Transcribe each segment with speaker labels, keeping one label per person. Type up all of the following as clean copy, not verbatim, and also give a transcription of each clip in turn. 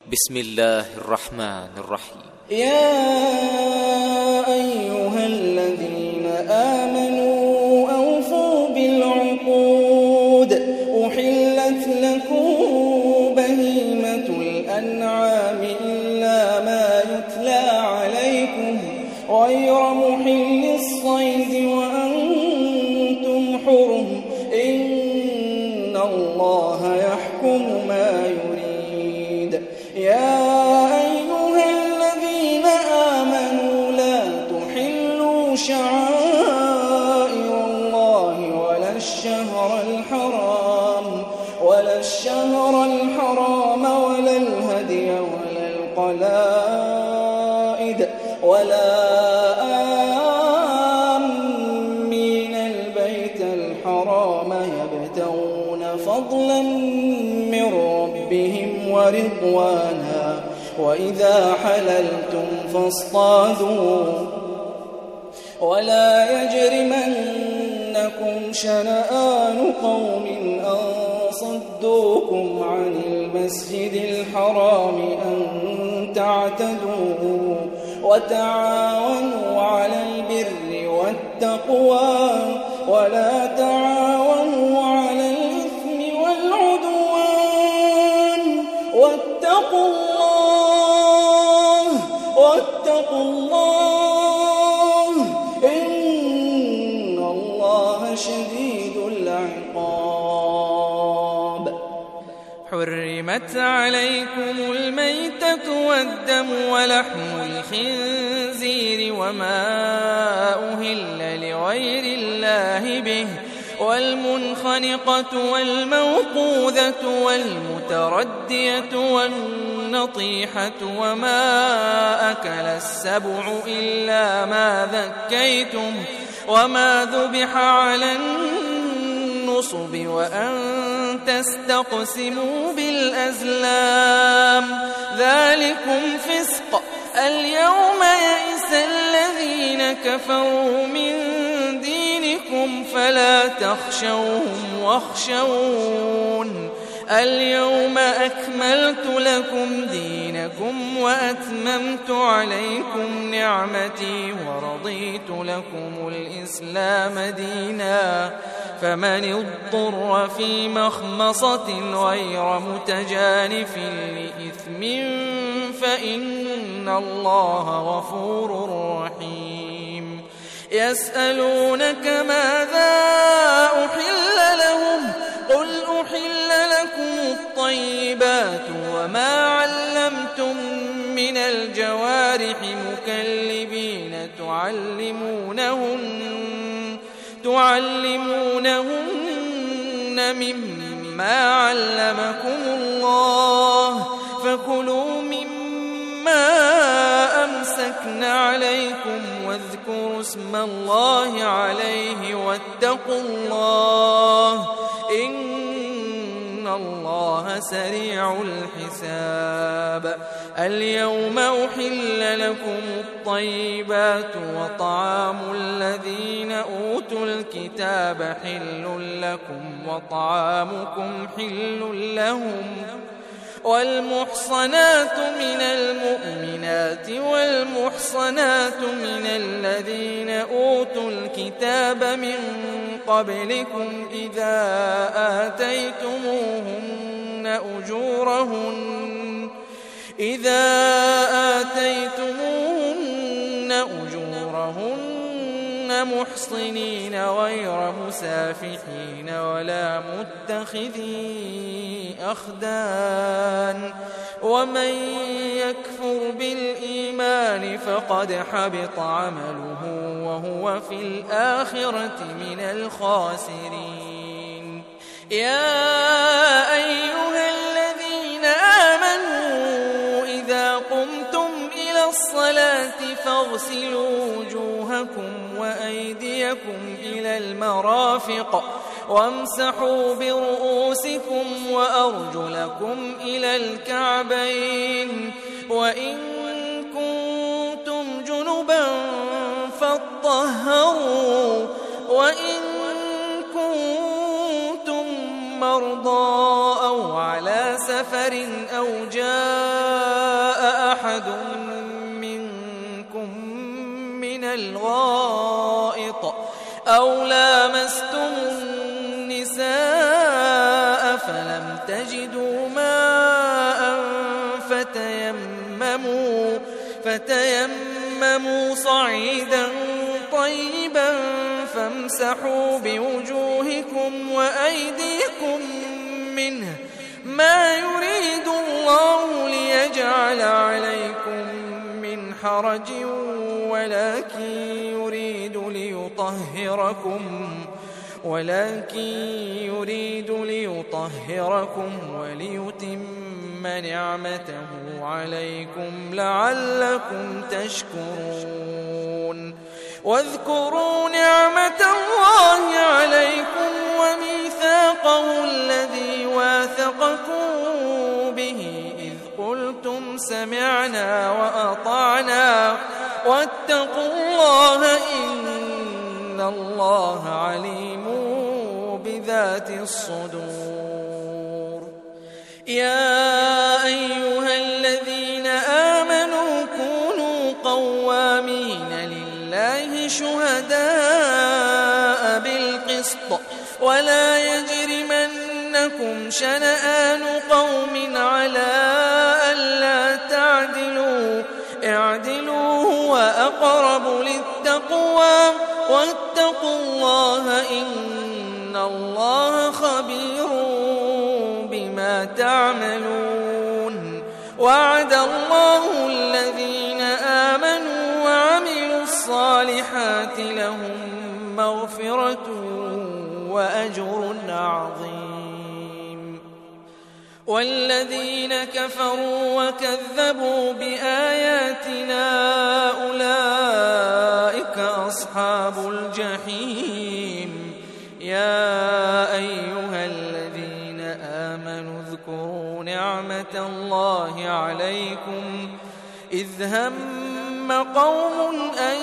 Speaker 1: بسم الله الرحمن الرحيم.
Speaker 2: يا أيها الذين آمنوا أوفوا بالعقود أحلت لكم بهيمة الأنعام إلا ما يتلى عليكم غير محل الصيد وأنتم حرم إن الله يحكم ما يريد. يا أيها الذين آمنوا لا تحلوا شعائر الله ولا الشهر الحرام ولا الهدي ولا القلائد ولا آمين البيت الحرام يبتغون فضلا من ربهم ورضوانا وإذا حللتم فاصطادوا ولا يجرمنكم شنآن قوم أن صدوكم عن المسجد الحرام أن تعتدوا وتعاونوا على البر والتقوى ولا تعاونوا على الإثم والعدوان واتقوا الله إن الله شديد العقاب.
Speaker 3: حرمت عليكم الميتة والدم ولحم الخنزير وما أهل لغير الله به والمنخنقة والموقوذة والمتردية والنطيحة وما أكل السبع إلا ما ذكيتم وما ذبح على النصب وأن تستقسموا بالأزلام ذلكم فسق. اليوم يئس الذين كفروا من دينكم فلا تخشوهم واخشون. اليوم أكملت لكم دينكم وأتممت عليكم نعمتي ورضيت لكم الإسلام دينا فمن اضطر في مخمصة غير متجانف لإثم فإن الله غفور رحيم. يسألونك ماذا أحل لهم قل أحل لكم الطيبات وما علمتم من الجوارح مكلبين تعلمونهن مما علمكم الله فكلوا مما أمسكن عليكم واذكروا اسم الله عليه واتقوا الله إن الله سريع الحساب. اليوم أحل لكم الطيبات وطعام الذين أوتوا الكتاب حل لكم وطعامكم حل لهم والمحصنات من المؤمنات والمحصنات من الذين أوتوا الكتاب من قبلكم إذا آتيتموهن أجورهن محصنين غير مسافحين ولا متخذي أخدان ومن يكفر بالإيمان فقد حبط عمله وهو في الآخرة من الخاسرين. يا أيها الذين آمنوا إذا قمتم إلى الصلاة فاغسلوا وجوهكم وأيديكم إلى المرافق وامسحوا برؤوسكم وأرجلكم إلى الكعبين وإن كنتم جنبا فاطهروا وإن كنتم مرضى أو على سفر أو جاء أحد منكم من الغائط أو لامستم النساء فلم تجدوا ماء فتيمموا صعيدا طيبا فامسحوا بوجوهكم وأيديكم منه ما يريد الله ليجعل عليكم من حرج ولكن يريد ليطهركم وليتم نعمته عليكم لعلكم تشكرون واذكروا نعمة الله عليكم وميثاقه الذي واثقكم به إذ قلتم سمعنا وأطعنا واتقوا الله إن الله عليم بذات الصدور يا أيها الذين آمنوا كونوا قوامين لله شهداء بالقسط ولا يجرمنكم شنآن قوم على ألا تعدلوا اعدلوا هو أقرب للتقوى واتقوا الله إن الله خبير بما تعملون وعد الله الذين آمنوا وعملوا الصالحات لهم مغفرة وأجر عظيم والذين كفروا وكذبوا بآياتنا أولئك أصحاب الجحيم يا أيها الذين آمنوا اذكروا نعمة الله عليكم إذ هم قوم أن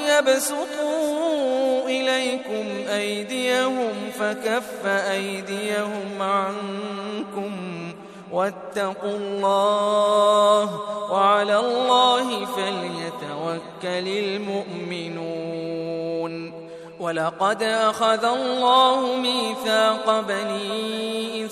Speaker 3: يبسطوا إليكم أيديهم فكف أيديهم عنكم واتقوا الله وعلى الله فليتوكل المؤمنون ولقد أخذ الله ميثاق بني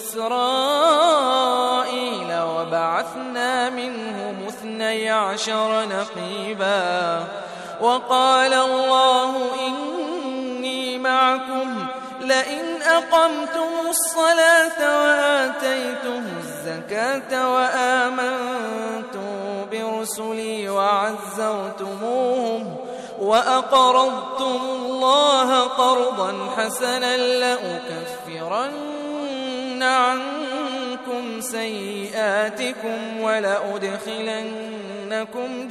Speaker 3: إسرائيل وبعثنا منهم 12 نقيبا وقال الله إني معكم لئن أقمتم الصلاة وآتيتم الزكاة وآمنتم برسلي وعزرتموهم وأقرضتم الله قرضا حسنا لأكفرن عنكم سيئاتكم ولأدخلنكم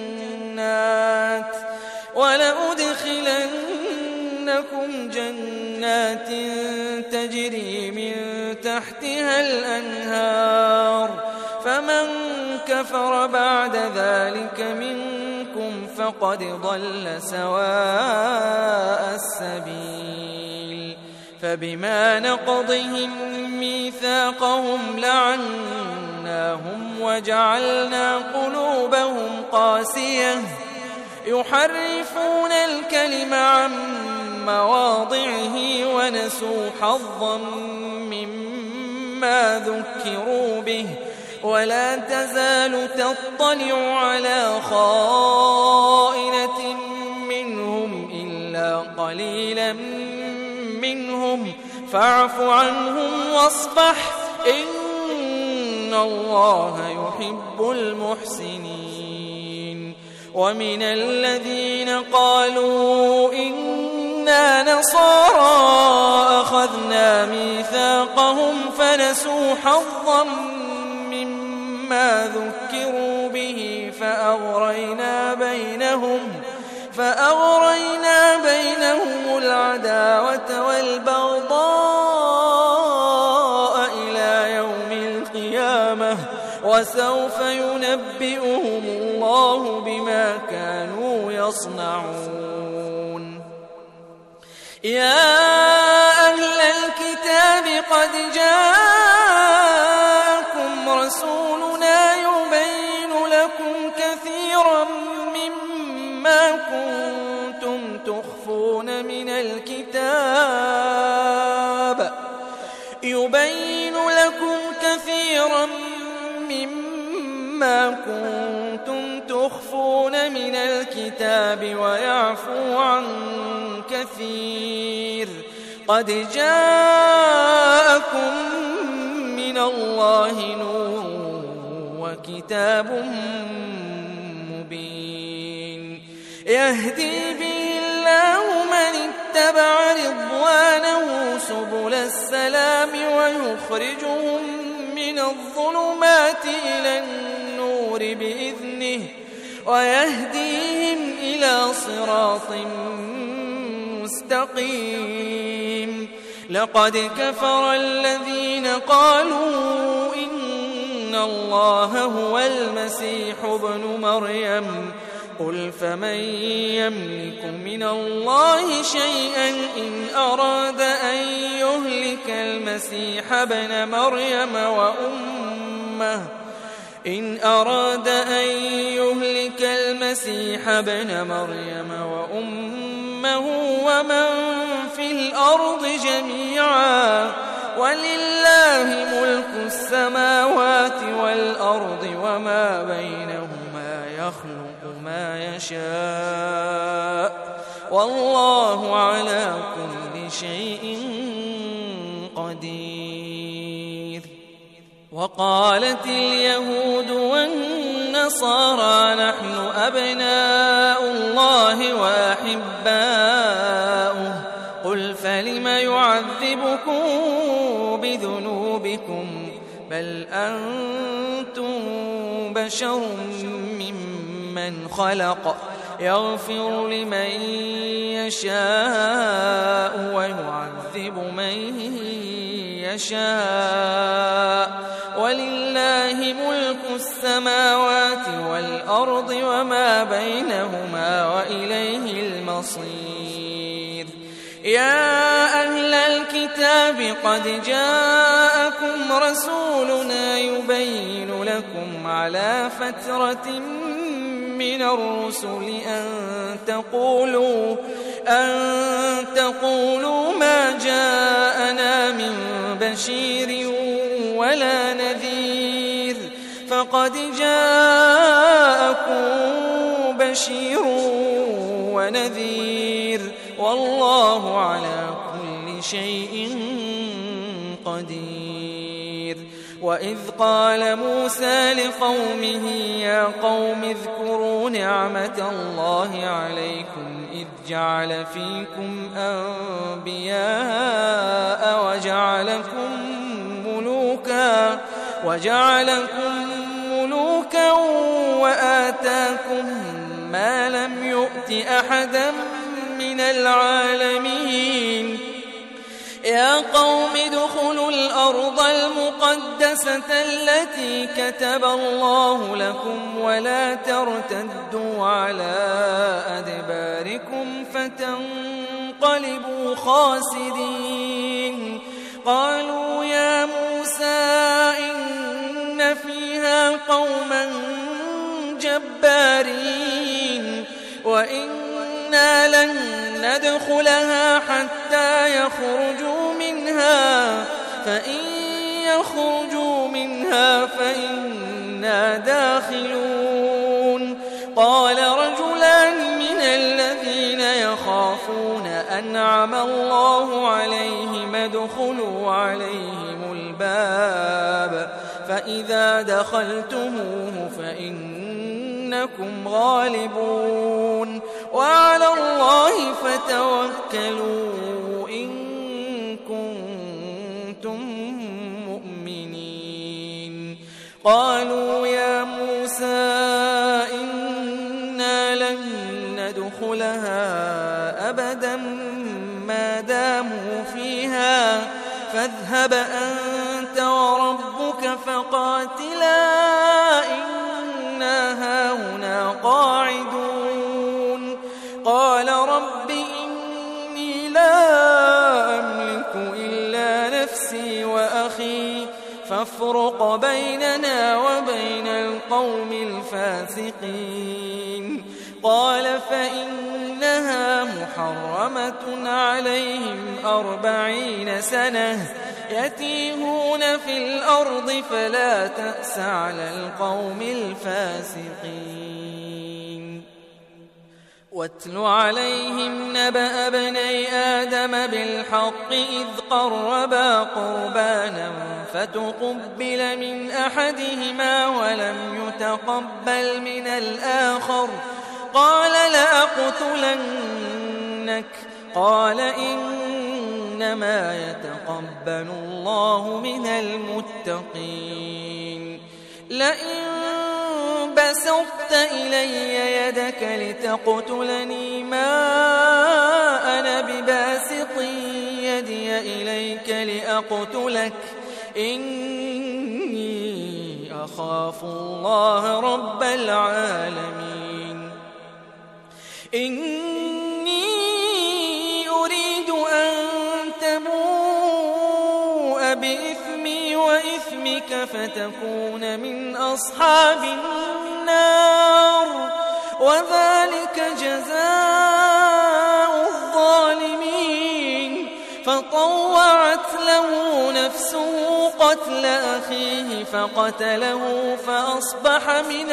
Speaker 3: جنات تجري من تحتها الأنهار فمن كفر بعد ذلك منكم فقد ضل سواء السبيل فبما نقضهم ميثاقهم لعناهم وجعلنا قلوبهم قاسية يحرفون الكلم عن مواضعه ونسوا حظا مما ذكروا به ولا تزال تطلع على خائنة منهم إلا قليلا منهم فاعف عنهم واصفح إن الله يحب المحسنين ومن الذين قالوا إنا نصارى أخذنا ميثاقهم فنسوا حظا مما ذكروا به فأغرينا بينهم العداوة والبغضاء إلى يوم القيامة وسوف ينبئهم الله بما كانوا يصنعون يا أهل الكتاب قد جاءكم رسولنا يبين لكم من الكتاب يبين لكم كثيرا مما كنتم تخفون من الكتاب ويعفو عن كثير قد جاءكم من الله نور وكتاب مبين يهدي به الله من اتبع رضوانه سبل السلام ويخرجهم من الظلمات إلى النور بإذنه ويهديهم إلى صراط مستقيم لقد كفر الذين قالوا إن الله هو المسيح ابن مريم قل فمن يملك من الله شيئا إن أراد أن يهلك المسيح ابن مريم وأمه ومن في الأرض جميعا ولله ملك السماوات والأرض وما بينهما يخلق ما يشاء والله على كل شيء قدير وقالت اليهود والنصارى نحن أبناء الله وأحباؤه قل فلم يعذبكم بذنوبكم بل أنتم بشر ممن خلق يغفر لمن يشاء ويعذب من يشاء ولله ملك السماوات والأرض وما بينهما وإليه المصير يا أهل الكتاب قد جاءكم رسولنا يبين لكم على فترة من الرسل أن تقولوا ما جاءنا من بشير ولا نذير فقد جاءكم بشير ونذير والله على كل شيء قدير وإذ قال موسى لقومه يا قوم اذكروا نعمة الله عليكم إذ جعل فيكم أنبياء وجعلكم ملوكا وآتاكم ما لم يؤت أحدا من العالمين يا قوم ادخلوا الأرض المقدسة التي كتب الله لكم ولا ترتدوا على أدباركم فتنقلبوا خاسرين قالوا يا موسى إن فيها قوما جبارين وإنا لن ندخلها حتى يخرجوا منها فإن يخرجوا منها فإنا داخلون قال رجلان من الذين يخافون أنعم الله عليهم ادخلوا عليهم الباب فإذا دخلتموه فإنكم غالبون وعلى الله فتوكلوا إن كنتم مؤمنين قالوا يا موسى إنا لن ندخلها أبدا ما داموا فيها فاذهب أنت وربك فقاتلا إنا هاهنا قاعدون قال رب إني لا أملك إلا نفسي وأخي فافرق بيننا وبين القوم الفاسقين قال فإنها محرمة محرمة عليهم 40 سنة يتيهون في الأرض فلا تأس على القوم الفاسقين واتل عليهم نبأ ابني آدم بالحق إذ قربا قربانا فتقبل من أحدهما ولم يتقبل من الآخر قال لأقتلنك قال إنما يتقبل الله من المتقين لئن بسطت إلي يدك لتقتلني ما أنا بباسط يدي إليك لأقتلك إني أخاف الله رب العالمين إني أريد أن تبوء بإثمي وإثمك فتكون من أصحاب النار وذلك جزاء الظالمين فطوعت له نفسه قتل أخيه فقتله فأصبح من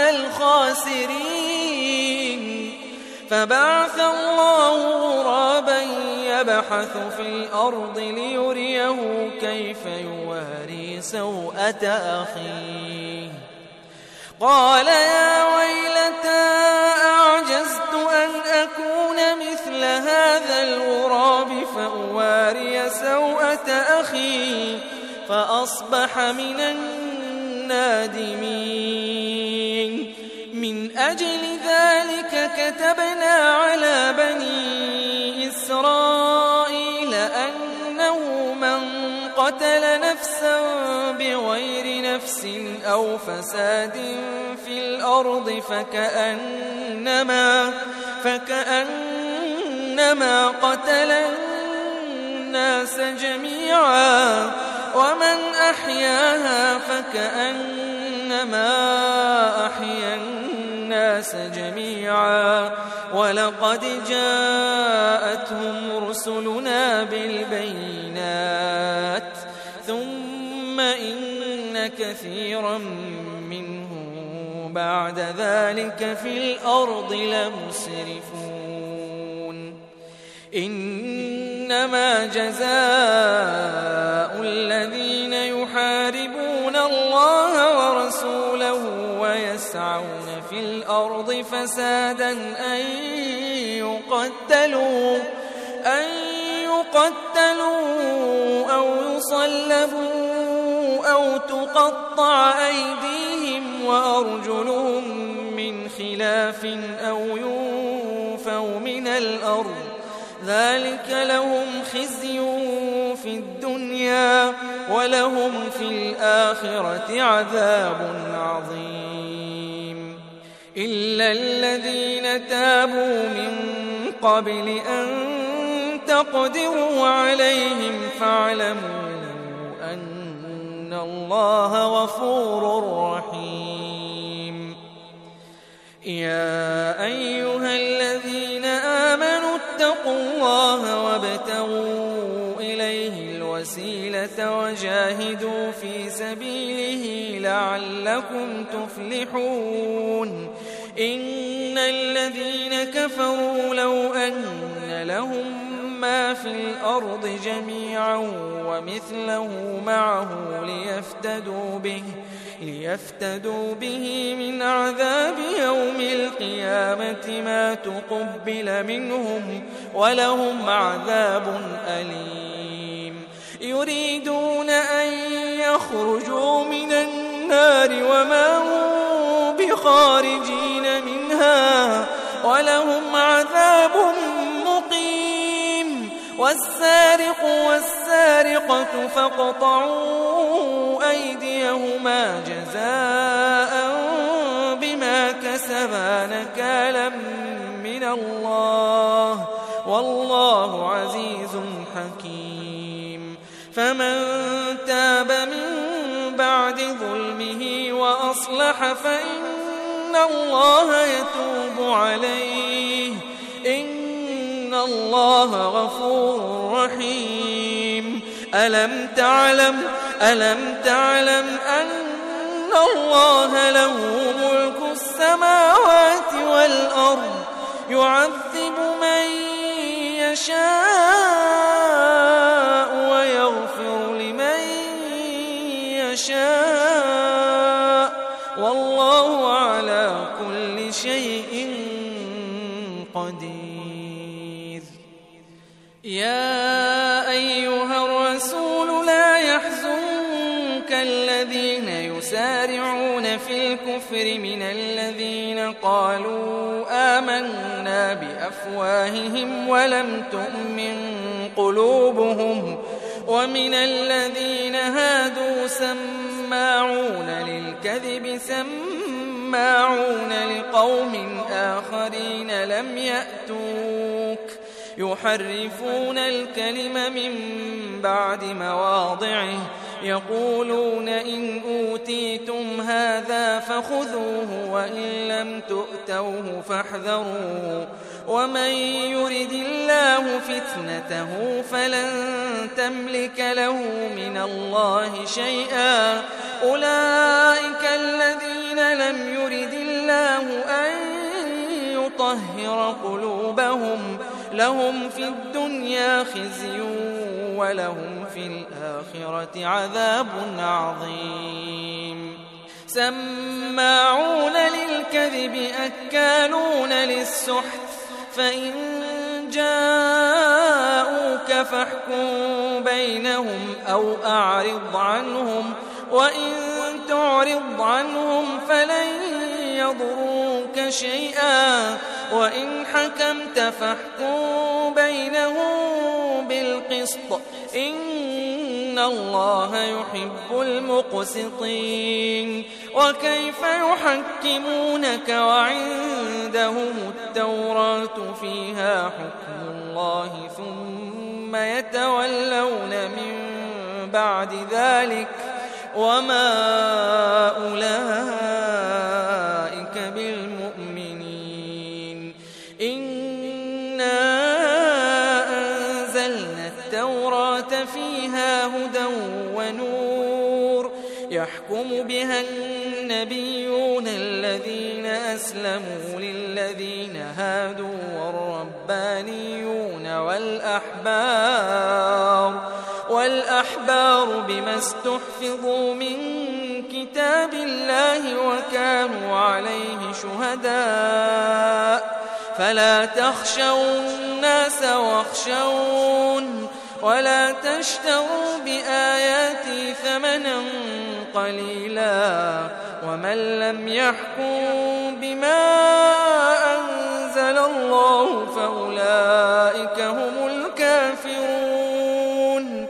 Speaker 3: الخاسرين فبعث الله غرابا يبحث في الأرض ليريه كيف يواري سوءة أخيه قال يا ويلتى أعجزت أن أكون مثل هذا الغراب فأواري سوءة أخي فأصبح من النادمين من أجل ذلك كتبنا على بني إسرائيل أنه من قتل نفسا بغير نفس أو فساد في الأرض فكأنما قتل الناس جميعا ومن أحياها فكأنما أحيا الناس جميعا ولقد جاءتهم رسلنا بالبينات ثم إن كثيرا منهم بعد ذلك في الأرض لمسرفون إنما جزاء الذين يحاربون الله ورسوله ويسعون في الأرض فسادا أن يقتلوا أو يصلبوا أو تقطع أيديهم وأرجلهم من خلاف أو ينفوا من الأرض ذلك لهم خزي في الدنيا ولهم في الآخرة عذاب عظيم إلا الذين تابوا من قبل أن تقدروا عليهم فاعلموا أن الله غفور رحيم يا أيها الذين آمنوا اتقوا الله وابتغوا إليه الوسيلة وجاهدوا في سبيله لعلكم تفلحون إن الذين كفروا لو أن لهم ما في الأرض جميعا ومثله معه ليفتدوا به من عذاب يوم القيامة ما تقبل منهم ولهم عذاب أليم يريدون أن يخرجوا من النار وما هم بخارجين منها ولهم عذاب مقيم والسارق والسارقة فاقطعوا أيديهما جزاء بما كسبا نكالا من الله والله عزيز حكيم فمن تاب من بعد ظلمه وأصلح فإن الله يتوب عليه إن الله غفور رحيم. ألم تعلم أن الله له ملك السماوات والأرض يعذب من يشاء ويغفر لمن يشاء والله على كل شيء قدير. يا أيها الرسول لا يحزنك الذين يسارعون في الكفر من الذين قالوا آمنا بأفواههم ولم تؤمن قلوبهم ومن الذين هادوا سماعون للكذب سماعون لقوم آخرين لم يأتوك يحرفون الكلم من بعد مواضعه يقولون إن أوتيتم هذا فخذوه وإن لم تؤتوه فاحذروا ومن يرد الله فتنته فلن تملك له من الله شيئا. أولئك الذين لم يرد الله أن يطهر قلوبهم لهم في الدنيا خزي ولهم في الآخرة عذاب عظيم. سماعون للكذب أكالون للسحت فإن جاءوك فاحكم بينهم أو أعرض عنهم وإن تعرض عنهم فلن يضروك شيئا وإن حكمت فاحكم بينهم بالقسط إن الله يحب المقسطين. وكيف يحكمونك وعندهم التوراة فيها حكم الله ثم يتولون من بعد ذلك وما أولئك بالمؤمنين. إنا أنزلنا التوراة فيها هدى ونور يحكم بها النبيون الذين أسلموا للذين هادوا والربانيون والأحبار بما استحفظوا من كتاب الله وكانوا عليه شهداء فلا تخشوا الناس واخشون ولا تشتروا بآياتي ثمنا قليلا ومن لم يحكم بما أنزل الله فأولئك هم الكافرون.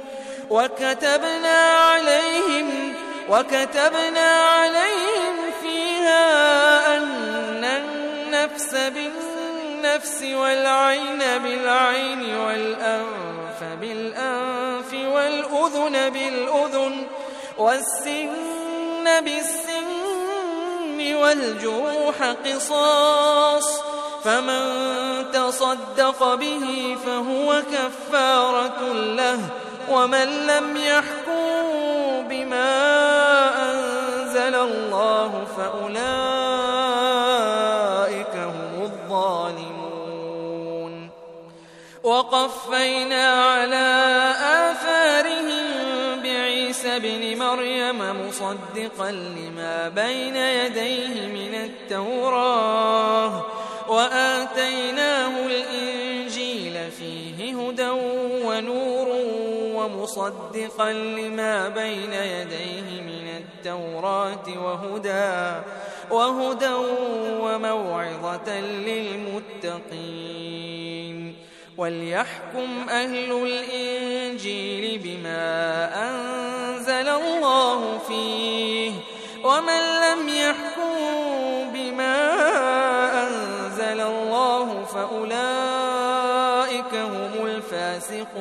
Speaker 3: وكتبنا عليهم فيها أن النفس بالنفس والعين بالعين والأنف بالأنف والأذن بالأذن والسن بالسن والجروح قصاص فمن تصدق به فهو كفارة له ومن لم يحكم بما أنزل الله فأولئك هم الظالمون. وقفينا على آثارهم بعيسى ابن مريم مصدقا لما بين يديه من التوراة وآتيناه الإنجيل فيه هدى ونور ومصدقا لما بين يديه من التوراة وهدى وموعظة للمتقين. وليحكم أهل الإنجيل بما أنزل الله فيه ومن لم يحكم بما أنزل الله فأولئك هم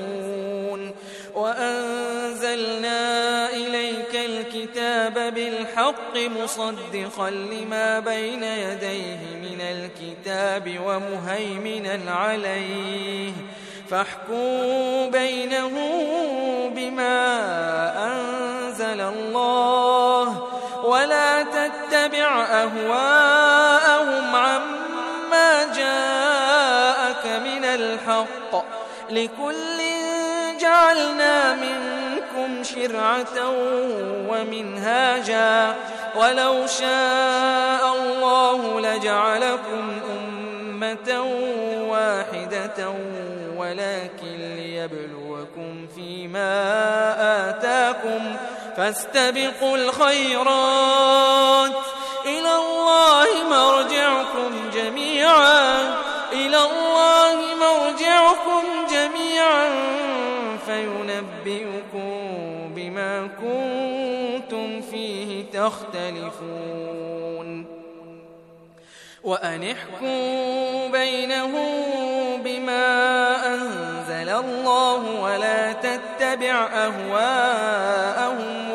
Speaker 3: الفاسقون. وأنزلنا إليك الكتاب بالحق بالحق مصدقا لما بين يديه من الكتاب ومهيمنا عليه فاحكم بينهم بما أنزل الله ولا تتبع أهواءهم عما جاءك من الحق لكل جعلنا منكم شرعة ومنهاجا ولو شاء الله لجعلكم أمة واحدة ولكن ليبلوكم فيما آتاكم فاستبقوا الخيرات إلى الله مرجعكم جميعا فينبئكم بما كنتم فيه تختلفون وأن احكم بينهم بما أنزل الله ولا تتبع أهواءهم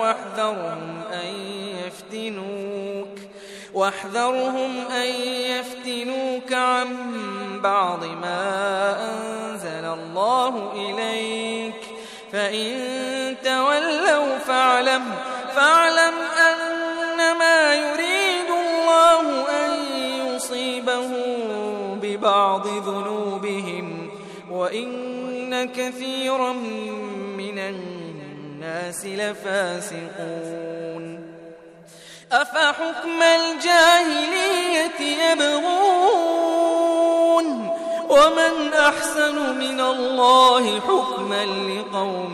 Speaker 3: واحذرهم أن يفتنوك عن بعض ما أنزل الله إليك فإن تولوا فاعلم أنما يريد الله أن يصيبهم ببعض ذنوبهم وإن كثيرا من الناس لفاسقون أفحكم الجاهلية يبغون ومن أحسن من الله حكما لقوم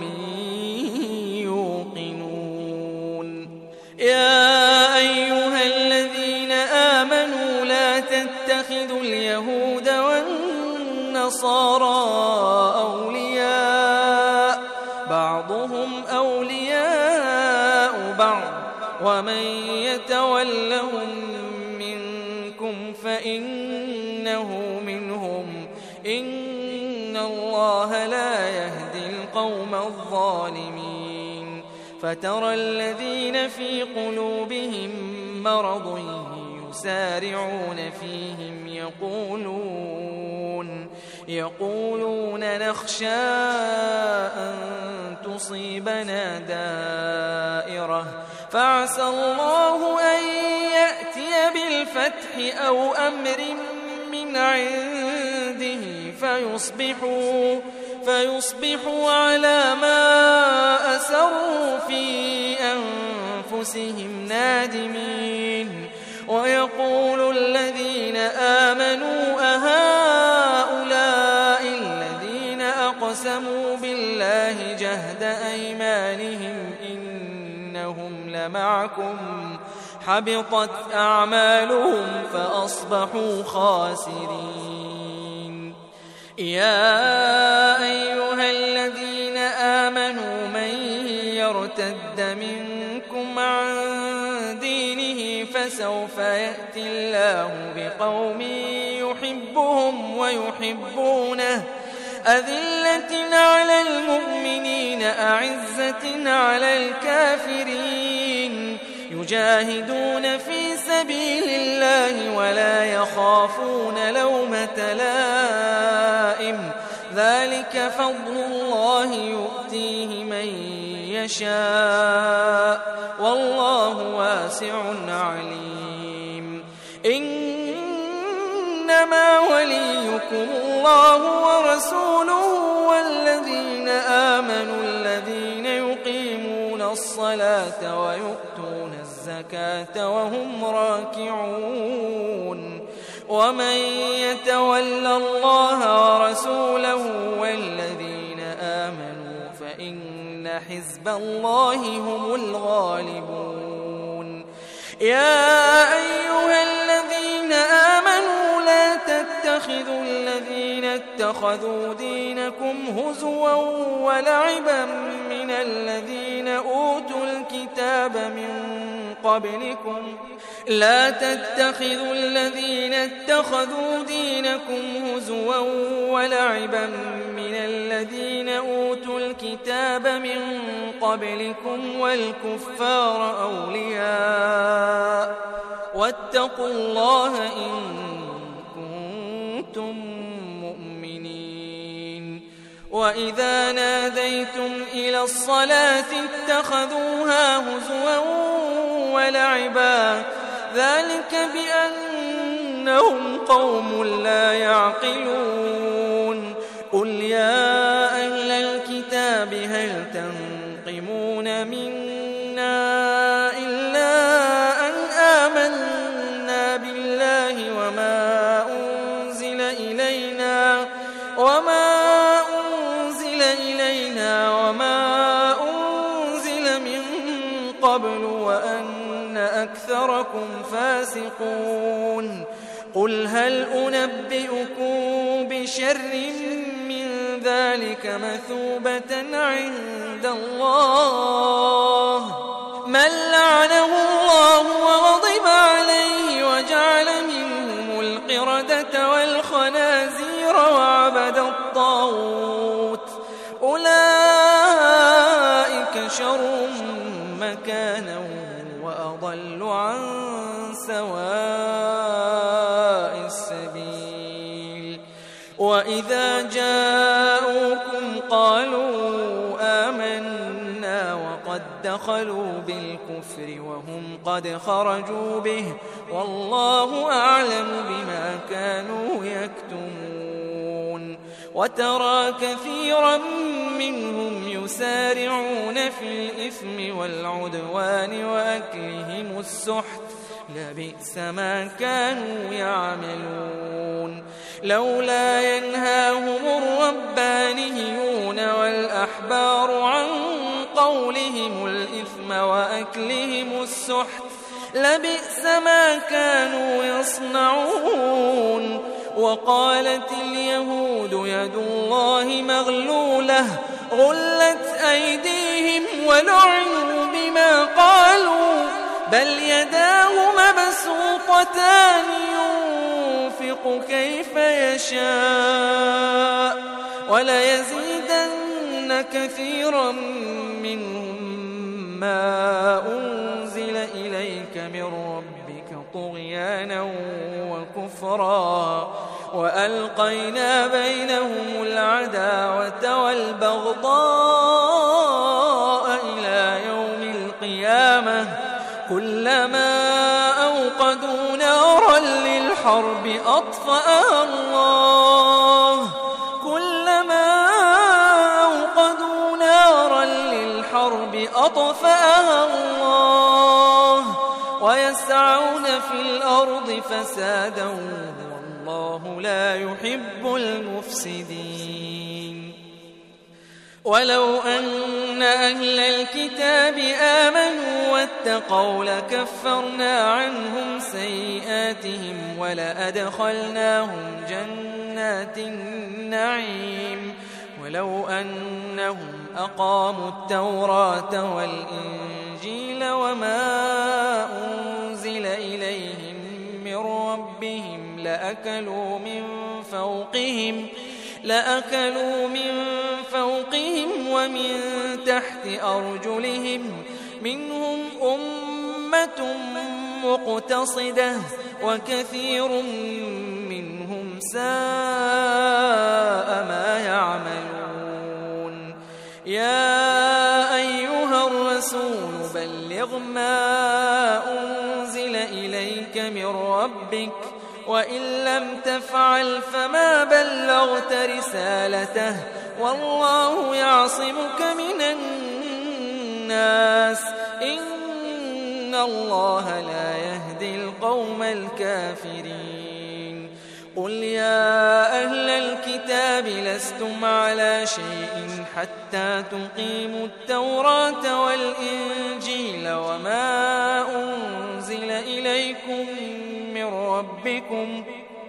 Speaker 3: يوقنون يا أيها الذين آمنوا لا تتخذوا اليهود والنصارى أولياء بعضهم أولياء بعض ومن يتولهم منكم فإنه منهم إن الله لا يهدي القوم الظالمين فترى الذين في قلوبهم مرض يسارعون فيهم يقولون نخشى أن تصيبنا دائرة فعسى الله أن يأتي بالفتح أو أمر من عنده فيصبحوا على ما أسروا في أنفسهم نادمين ويقول الذين آمنوا أهؤلاء الذين أقسموا بالله جهد أيمانهم إنهم لمعكم حبطت أعمالهم فأصبحوا خاسرين يا أيها الذين آمنوا من يرتد منكم عن دينه فسوف يأتي الله بقوم يحبهم ويحبونه أذلة على المؤمنين أعزة على الكافرين يجاهدون في سبيل الله ولا يخافون لومة لائم ذلك فضل الله يؤتيه من يشاء والله واسع عليم إنما وليكم الله ورسوله والذين آمنوا الذين يقيمون الصلاة ويؤتون الزكاة وهم راكعون ومن يتول الله ورسوله والذين آمنوا فإن حزب الله هم الغالبون يا أيها الذين آمنوا لا تتخذوا الذين اتخذوا دينكم هزوا ولعبا من الذين أوتوا الكتاب من قبلكم لا تتخذوا الذين اتخذوا دينكم هزوا ولعبا من الذين أوتوا الكتاب من قبلكم والكفار أولياء واتقوا الله إن كنتم مؤمنين. وإذا ناديتم إلى الصلاة اتخذوها هزوا ولعبا ذلك بأنهم قوم لا يعقلون. قل يا أهل الكتاب هل تنقمون منا إلا أن آمنا بالله وما أنزل إلينا وما أنزل من قبل وأن أكثركم فاسقون. قل هل أنبئكم بشر من ذلك مثوبة عند الله من لعنه الله وغضب عليه وجعل منهم القردة والخنازير وعبد الطاغوت أولئك شر مكانا وأضل عن سواء السبيل. وإذا جاءوكم قالوا آمنا وقد دخلوا بالكفر وهم قد خرجوا به والله أعلم بما كانوا يكتمون. وترى كثيرا منهم يسارعون في الإثم والعدوان وأكلهم السحت لبئس ما كانوا يعملون. لولا ينهاهم الربانيون والأحبار عن قولهم الإثم وأكلهم السحت لبئس ما كانوا يصنعون. وقالت اليهود يد الله مغلولة غلت أيديهم ولعنوا بما قالوا بل يداه مبسوطتان ينفق كيف يشاء وليزيدن كثيرا منهم ما أنزل إليك من ربك طغيانا وكفرا وألقينا بينهم العداوة والبغضاء إلى يوم القيامة كلما أوقدوا نارا للحرب أطفأها الله ويسعون في الأرض فسادا والله لا يحب المفسدين. ولو أن أهل الكتاب آمنوا واتقوا لكفرنا عنهم سيئاتهم ولأدخلناهم جنات النعيم ولو أنهم أقاموا التوراة والإنجيل وما أنزل إليهم من ربهم لأكلوا من فوقهم ومن تحت أرجلهم منهم أمة مقتصدة وكثير منهم ساء ما يعملون. يا أيها الرسول بلغ ما أنزل إليك من ربك وإن لم تفعل فما بلغت رسالته والله يعصمك من الناس إن الله لا يهدي القوم الكافرين. قل يا أهل الكتاب لستم على شيء حتى تقيموا التوراة والإنجيل وما أنزل إليكم من ربكم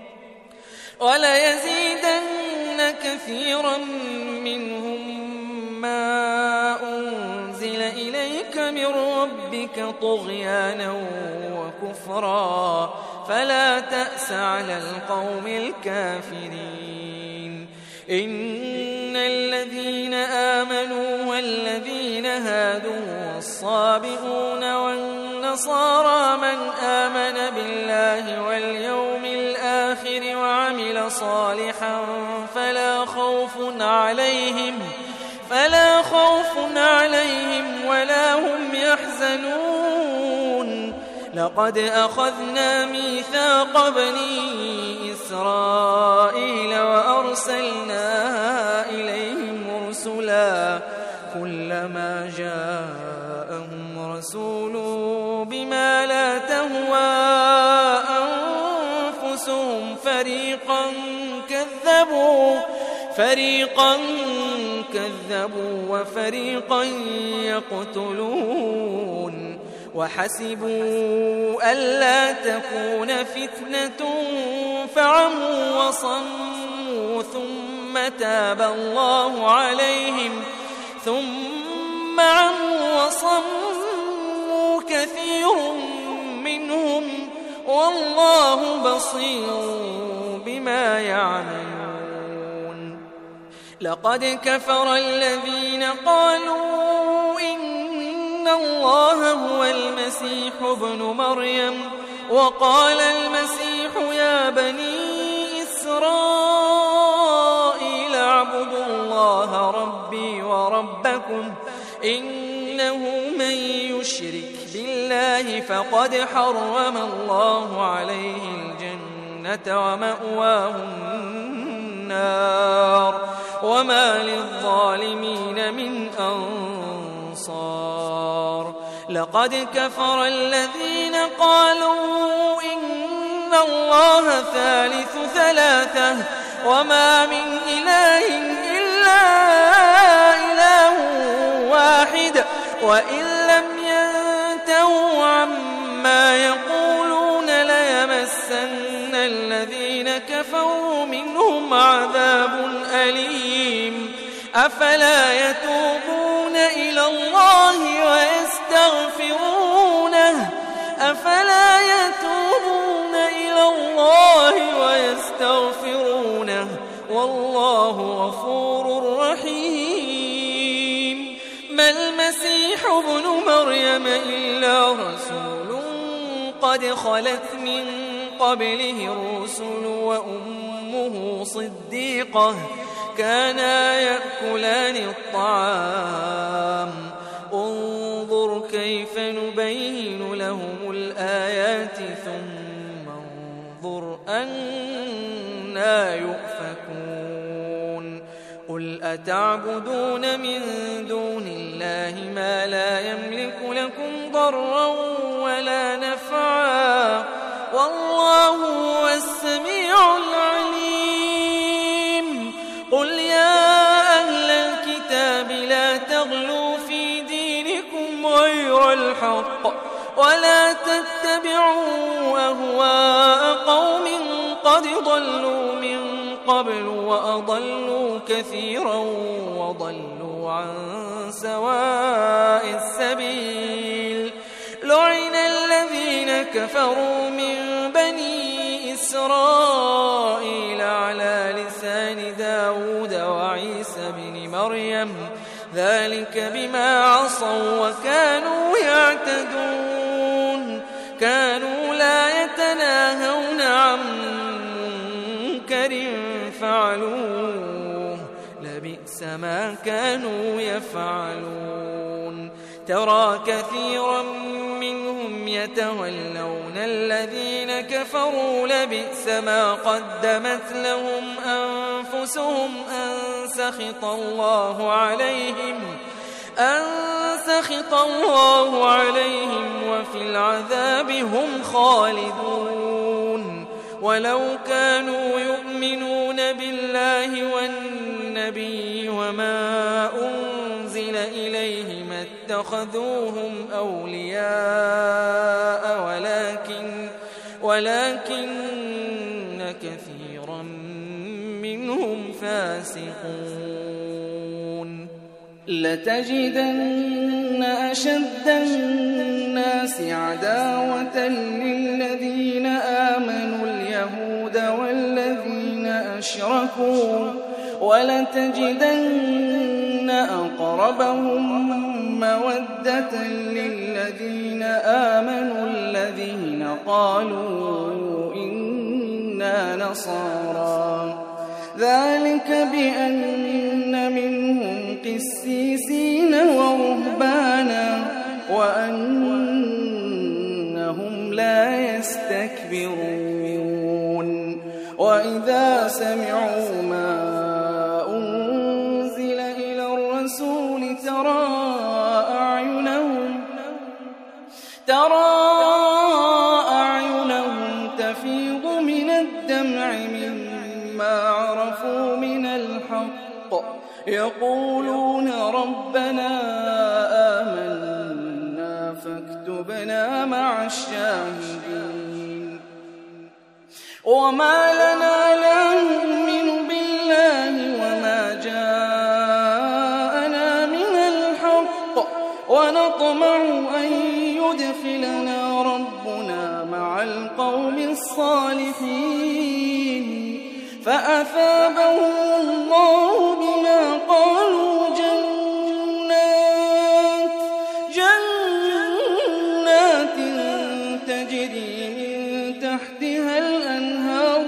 Speaker 3: وليزيدن كثيرا منهم ما أنزل إليك يأتوك من ربك طغيانا وكفرا فلا تأس على القوم الكافرين إن الذين آمنوا والذين هادوا والصابئون والنصارى من آمن بالله واليوم الآخر وعمل صالحا فلا خوف عليهم ولا هم يحزنون لقد أخذنا ميثاق بني إسرائيل وأرسلنا إليهم رسلا كلما جاءهم رسول بما لا تهوى أنفسهم فريقا كذبوا وفريقا يقتلون وحسبوا ألا تكون فتنة فعموا وصموا ثم تاب الله عليهم ثم عموا وصموا كثير منهم والله بصير بما يعملون لقد كفر الذين قالوا إن الله هو المسيح ابن مريم وقال المسيح يا بني إسرائيل اعبدوا الله ربي وربكم إنه من يشرك بالله فقد حرم الله عليه الجنة ومأواه النار وما للظالمين من أنصار لقد كفر الذين قالوا إن الله ثالث ثلاثة وما من إله إلا إله واحد وإن لم ينتهوا عما يقولون ليمسن الذين كفروا منهم عذاب أليم أفلا يتوبون إلى الله ويستغفرونه والله غفور رحيم ما المسيح ابن مريم إلا رسول قد خلت من قبله الرسل وأمه صديقة كانا يأكلان الطعام انظر كيف نبين لهم الآيات ثم انظر أنى يؤفكون قل أتعبدون من دون الله ما لا يملك لكم ضرا ولا نفعا والله هو السميع العليم قل يا أهل الكتاب لا تغلوا في دينكم غير الحق ولا تتبعوا أهواء قوم قد ضلوا من قبل وأضلوا كثيرا وضلوا عن سواء السبيل لعن الذين كفروا من بني إسرائيل على لسان داود وعيسى بن مريم ذلك بما عصوا وكانوا يعتدون كانوا لا يتناهون عن منكر فعلوه لبئس ما كانوا يفعلون ترى كثيرا منهم يتولون الذين كفروا لبئس ما قدمت لهم أنفسهم أن سخط الله عليهم وفي العذاب هم خالدون ولو كانوا يؤمنون بالله والنبي وما أنزل إليه ما اتخذوهم أولياء ولكن كثيرا منهم فاسقون لتجدن
Speaker 2: أشد الناس عداوة للذين آمنوا اليهود والذين أشركوا ولتجدن أقربهم مودة للذين آمنوا الذين قالوا إنا نصارى ذلك بأن منهم قسيسين ورهبانا وأنهم لا يستكبرون وإذا سمعوا ما أنزل إلى الرسول ترى أعينهم تفيض من الدمع مما عرفوا من الحق يقولون ربنا آمنا فاكتبنا مع الشاهدين وما لنا لا نؤمن بالله وما جاءنا من الحق ونطمع أن يدخلنا ربنا مع القوم الصالحين فأثابهم الله بما قالوا جنات تجري من تحتها الأنهار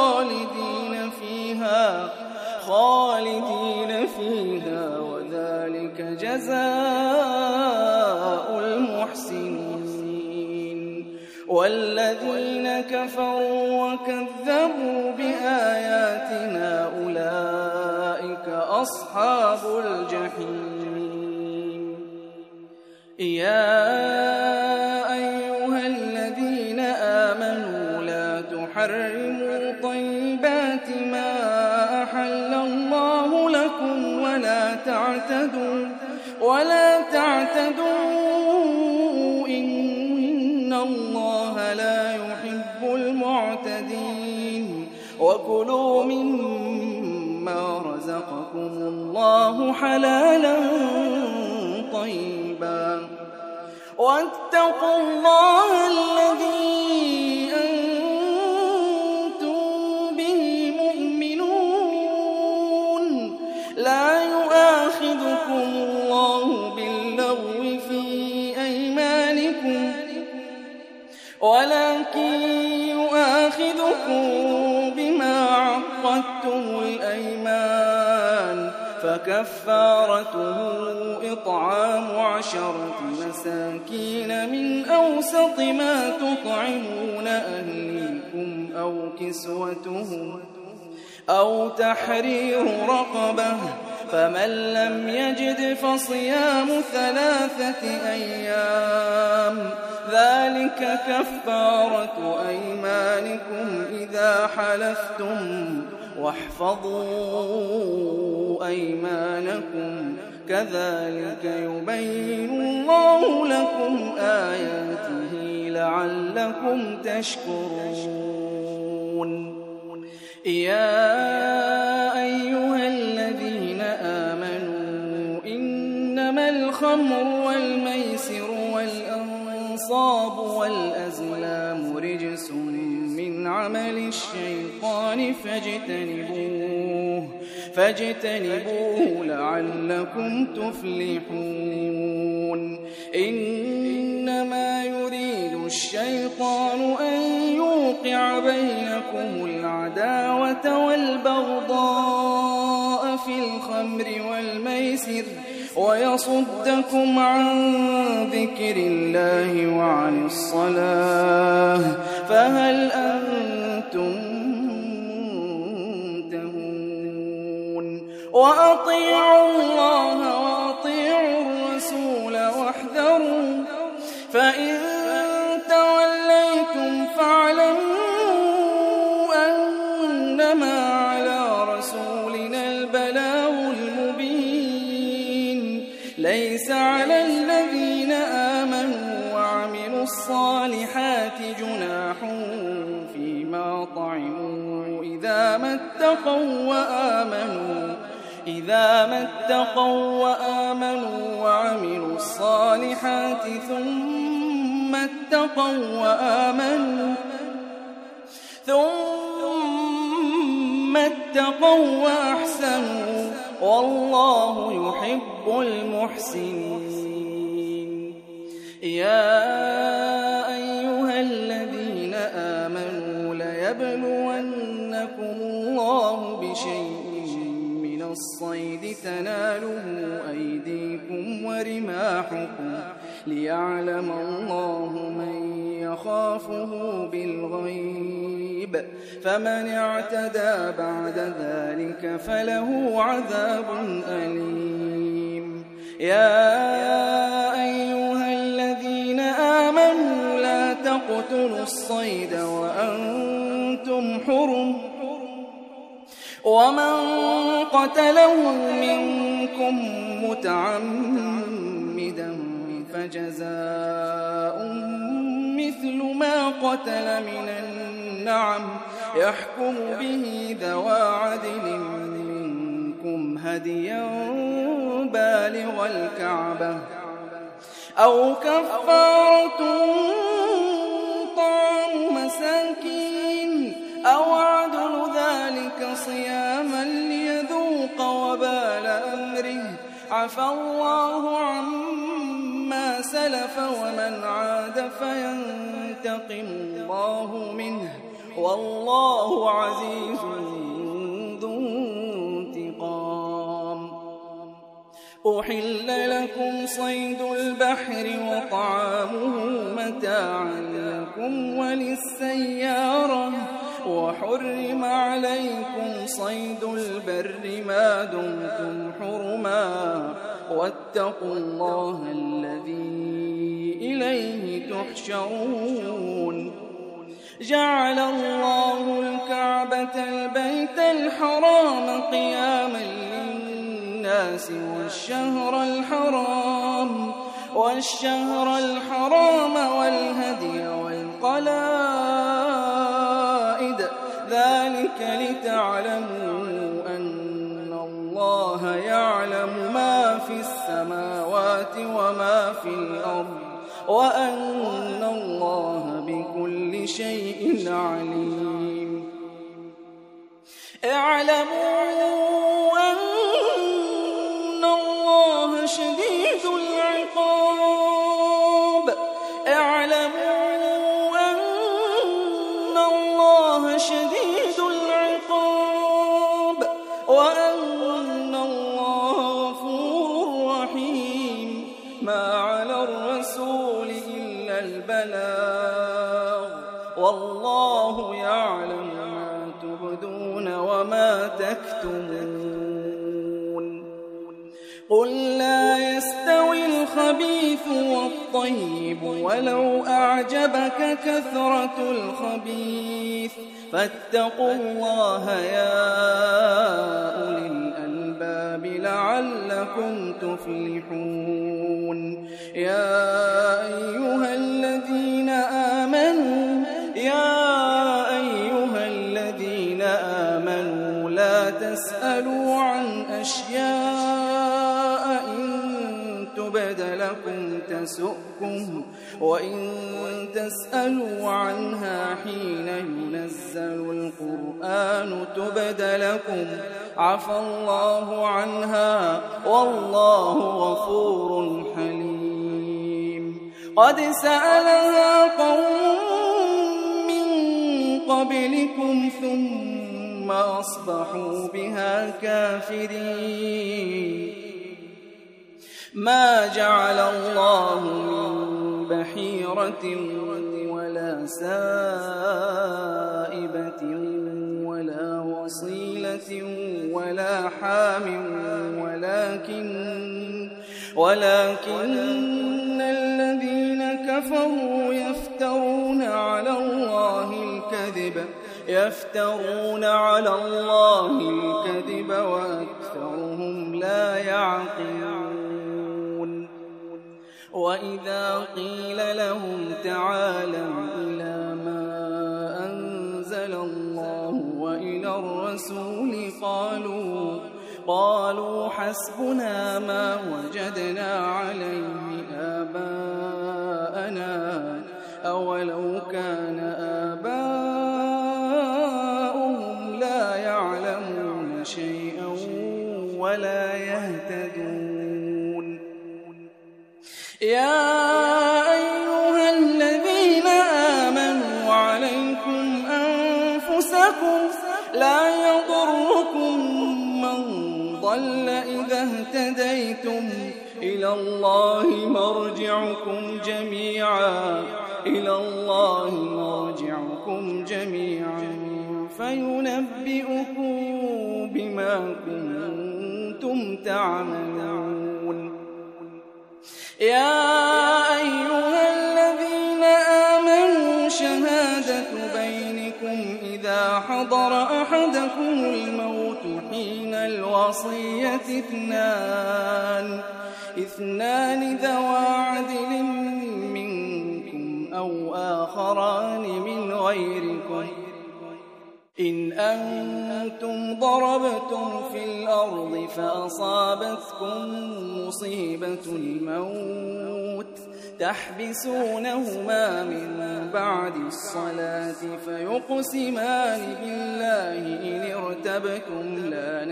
Speaker 2: خالدين فيها وذلك جزاء المحسنين والذين كفروا وكذبوا بآياتنا أولئك أصحاب الجحيم يا أيها الذين آمنوا لا تحرموا طيبات ما أحل الله لكم ولا تعتدوا إن الله لا يحب المعتدين وكلوا مما رزقكم الله حلالا طيبا واتقوا الله الذي أنتم به مؤمنون لا يؤاخذكم الله باللغو في أيمانكم ولكن يؤاخذكم بما عقدتم الأيمان فكفارته إطعام 10 مساكين من أوسط ما تطعمون أهليكم أو كسوتهم أو تحرير رقبة فمن لم يجد فصيام 3 أيام ذلك كفارة أيمانكم إذا حلفتم واحفظوا أيمانكم كذلك يبين الله لكم آياته لعلكم تشكرون يا أيها الذين آمنوا إنما الخمر والميسر والأنصاب والأزلام رجس من عمل الشيطان فاجتنبوه لعلكم تفلحون إنما يريد الشيطان أن يوقع بينكم العداوة والبغضاء في الخمر والميسر ويصدكم عن ذكر الله وعن الصلاة فهل أنتم وأطيعوا الله وأطيعوا الرسول واحذروا فإن توليتم فاعلموا أنما على رسولنا البلاغ المبين ليس على الذين آمنوا وعملوا الصالحات جناح فيما طعموا إذا ما اتقوا وآمنوا إذا ما اتقوا وآمنوا وعملوا الصالحات ثم اتقوا وأحسنوا والله يحب المحسنين. يا أيها الذين آمنوا ليبلونكم الله بشيء من الصيد تناله أيديكم ورماحكم ليعلم الله من يخافه بالغيب فمن اعتدى بعد ذلك فله عذاب أليم. يا أيها الذين آمنوا لا تقتلوا الصيد وأنتم حرم ومن قتله منكم متعمدا فجزاء مثل ما قتل من النعم يحكم به ذوى عدل منكم هديا بالغ الكعبة أو كفارة طعام مساكين أو عدل ذلك صياما ليذوق وبال أمره عفى الله عما سلف ومن عاد فينتقم الله منه والله عزيز ذو انتقام. أحل لكم صيد البحر وطعامه متاعا لكم وللسيارة وحرم عليكم صيد البر ما دمتم حرما واتقوا الله الذي إليه تحشرون. جعل الله الكعبة البيت الحرام قياما للناس والشهر الحرام والهدي والقلائد ذلك لتعلموا أن الله يعلم ما في السماوات وما في الأرض وأن الله بكل شيء عليم. اعلموا أن الله شديد العقاب وأن الله غفور رحيم. ما على الرسول إلا البلاغ والله يعلم ما تبدون وما تكتمون. قل لا يستوي الخبيث والطيب ولو أعجبك كثرة الخبيث فاتقوا الله يا أولي الألباب لعلكم تفلحون. يا أيها الذين آمنوا لا تسألوا عن أشياء إن تبد لكم تسؤكم وإن تسألوا عنها حين ينزل القرآن تبد لكم عفى الله عنها والله غفور حليم. قد سألها قوم من قبلكم ثم أصبحوا بها كافرين. ما جعل الله من بحيرة ولا سائبة ولا وصيلة ولا حام ولكن الذين كفروا يفترون على الله الكذب وأكثرهم لا يعقلون. وإذا قيل لهم تعالوا إلى ما أنزل الله وإلى الرسول قالوا حسبنا ما وجدنا عليه آباءنا أولو كان آباؤهم لا يعلمون شيئا ولا يهتدون يا أيها الذين آمنوا عليكم أنفسكم لا يضركم من ضل إذا اهتديتم إلى الله مرجعكم جميعا فينبئكم بما كنتم تعملون يا أيها الذين آمنوا شهادة بينكم إذا حضر أحدكم الموت حين الوصية اثنان ذوى عدل منكم أو آخران من غيركم إن أنتم ضربتم في الأرض فأصابتكم مصيبة الموت تحبسونهما من بعد الصلاة فيقسمان بالله إن ارتبتم لا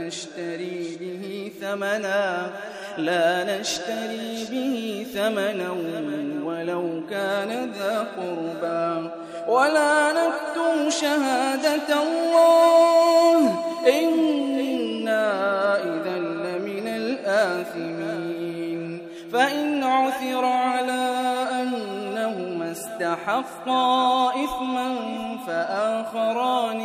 Speaker 2: نشتري به ثمنا ولو كان ذا قربى ولا نكتم شهادة الله إنا إذا لمن الآثمين فإن عثر على أنهما استحقا إثما فآخران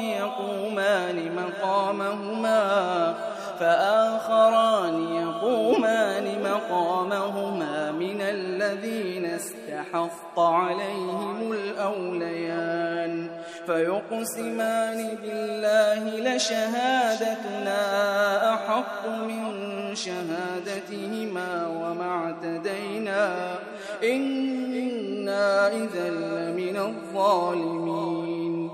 Speaker 2: يقومان مقامهما من الذين استحق عليهم الأوليان فيقسمان بالله لشهادتنا أحق من شهادتهما وما اعتدينا إنا إذا لمن الظالمين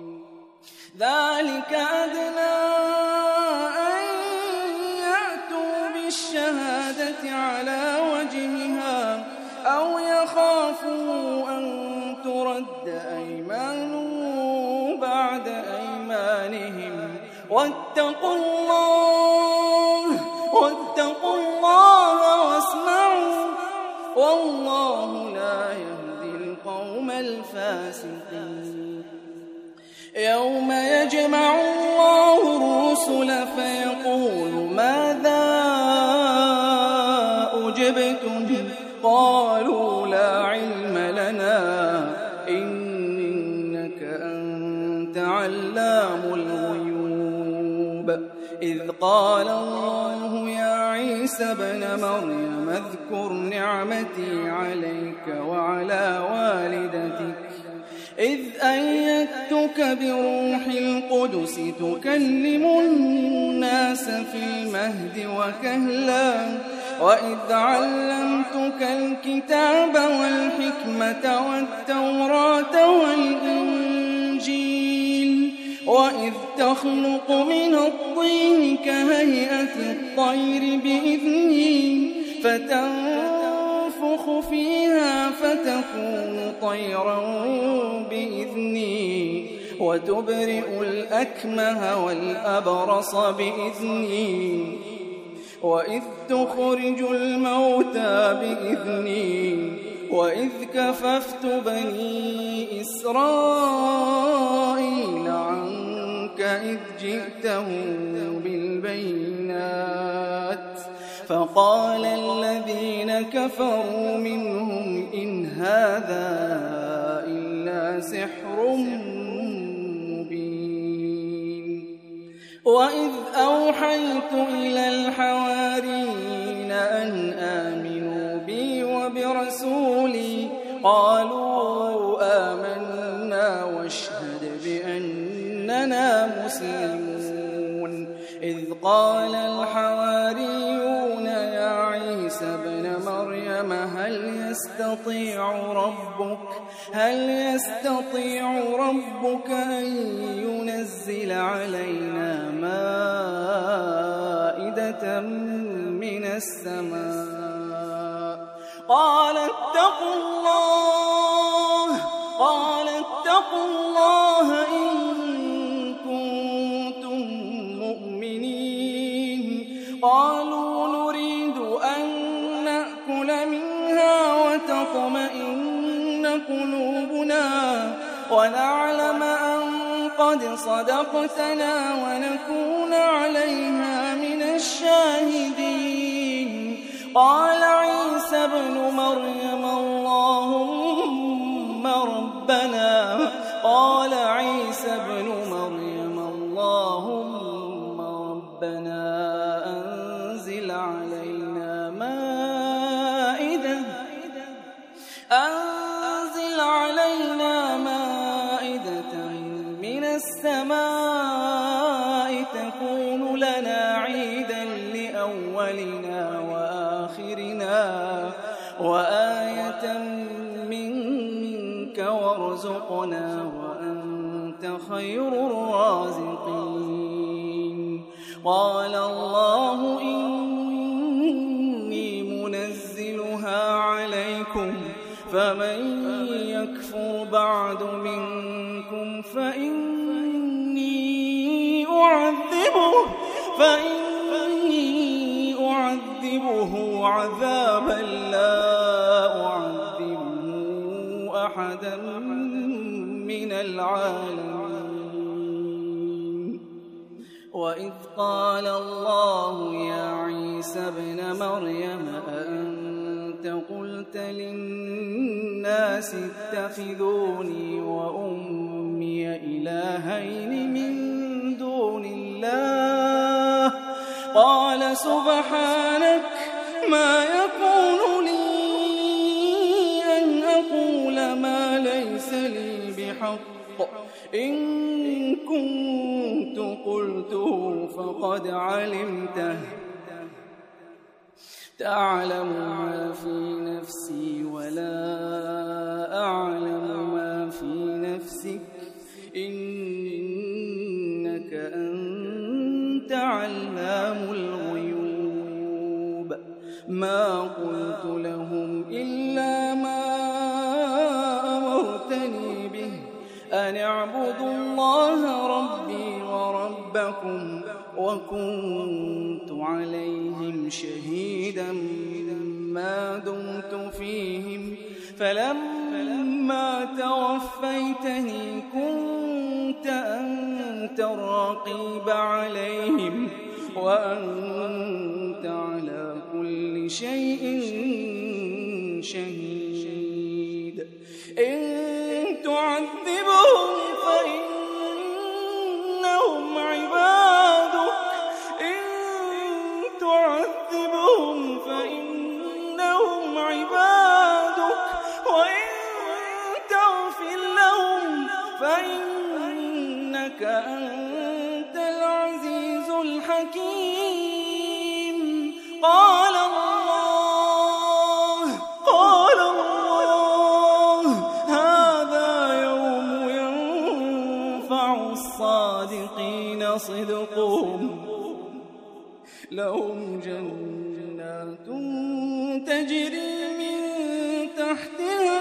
Speaker 2: ذلك أدنى أن يأتوا بالشهادة على وجهها أو يخافوا أن ترد أيمان بعد أيمانهم واتقوا الله واسمعوا والله لا يهدي القوم الفاسقين يوم يجمع الله الرسل فيقول ماذا أجبتم قالوا لا علم لنا إنك أنت علام الغيوب إذ قال الله يا عيسى ابن مريم اذكر نعمتي عليك وعلى والدتك إذ أيدتك بروح القدس تكلم الناس في المهد وكهلا وإذ علمتك الكتاب والحكمة والتوراة والإنجيل وإذ تخلق من الطين كهيئة الطير بإذني فتنفخ فيها فتكون طيرا بإذني وتبرئ الأكمه والأبرص بإذني وإذ تخرج الموتى بإذني وإذ كففت بني إسرائيل عنك إذ جئتهم بالبينات فقال الذين كفروا منهم إن هذا إلا سحر مبين وإذ أوحيت إلى الحواريين أن آمنوا بي وبرسولي قالوا آمنا واشهد بأننا مسلمون إذ قال الحواريون يا عيسى ابن مريم هل يستطيع ربك أن ينزل علينا مائدة مائدة من السماء قال اتقوا الله إن كنتم مؤمنين قالوا نريد أن نأكل منها وتطمئن قلوبنا ونعلم أن قد صدقتنا ونكون عليها من الشاهدين قال عيسى ابن مريم اللهم ربنا أنزل علينا مائدة من السماء تكون لنا عيدا لأولنا وآخرنا وآية منك وارزقنا وأنت خير الرازقين قال الله إني منزلها عليكم فمن يكفر بعد منكم فإني أعذبه عذابا لا أعذبه أحدا من العالمين وإذ قال الله يا عيسى ابن مريم أأنت قلت للناس اتخذوني وأمي إلهين من دون الله قال سبحانك ما يكون لي أن أقول ما ليس لي بحق إن كنت قلته فقد علمته تعلم ما في نفسي ولا أعلم ما في نفسك إنك أنت علام الغيوب ما قلت لهم إلا ما أمرتني به أن اعبدوا الله ربي وربكم وكنت عليهم شهيدا ما دمت فيهم فلما توفيتني كنت أنت الرقيب عليهم وأنت على كل شيء شهيد إن تعذبهم فإنهم عبادك إن تعذبهم فإنهم عبادك وإن تغفر لهم فإنك أنت العزيز الحكيم قال الله هذا يوم ينفع الصادقين صدقهم لهم جنات تجري من تحتها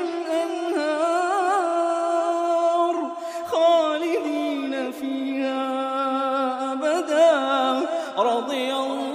Speaker 2: الأنهار خالدين فيها أبدا رضي الله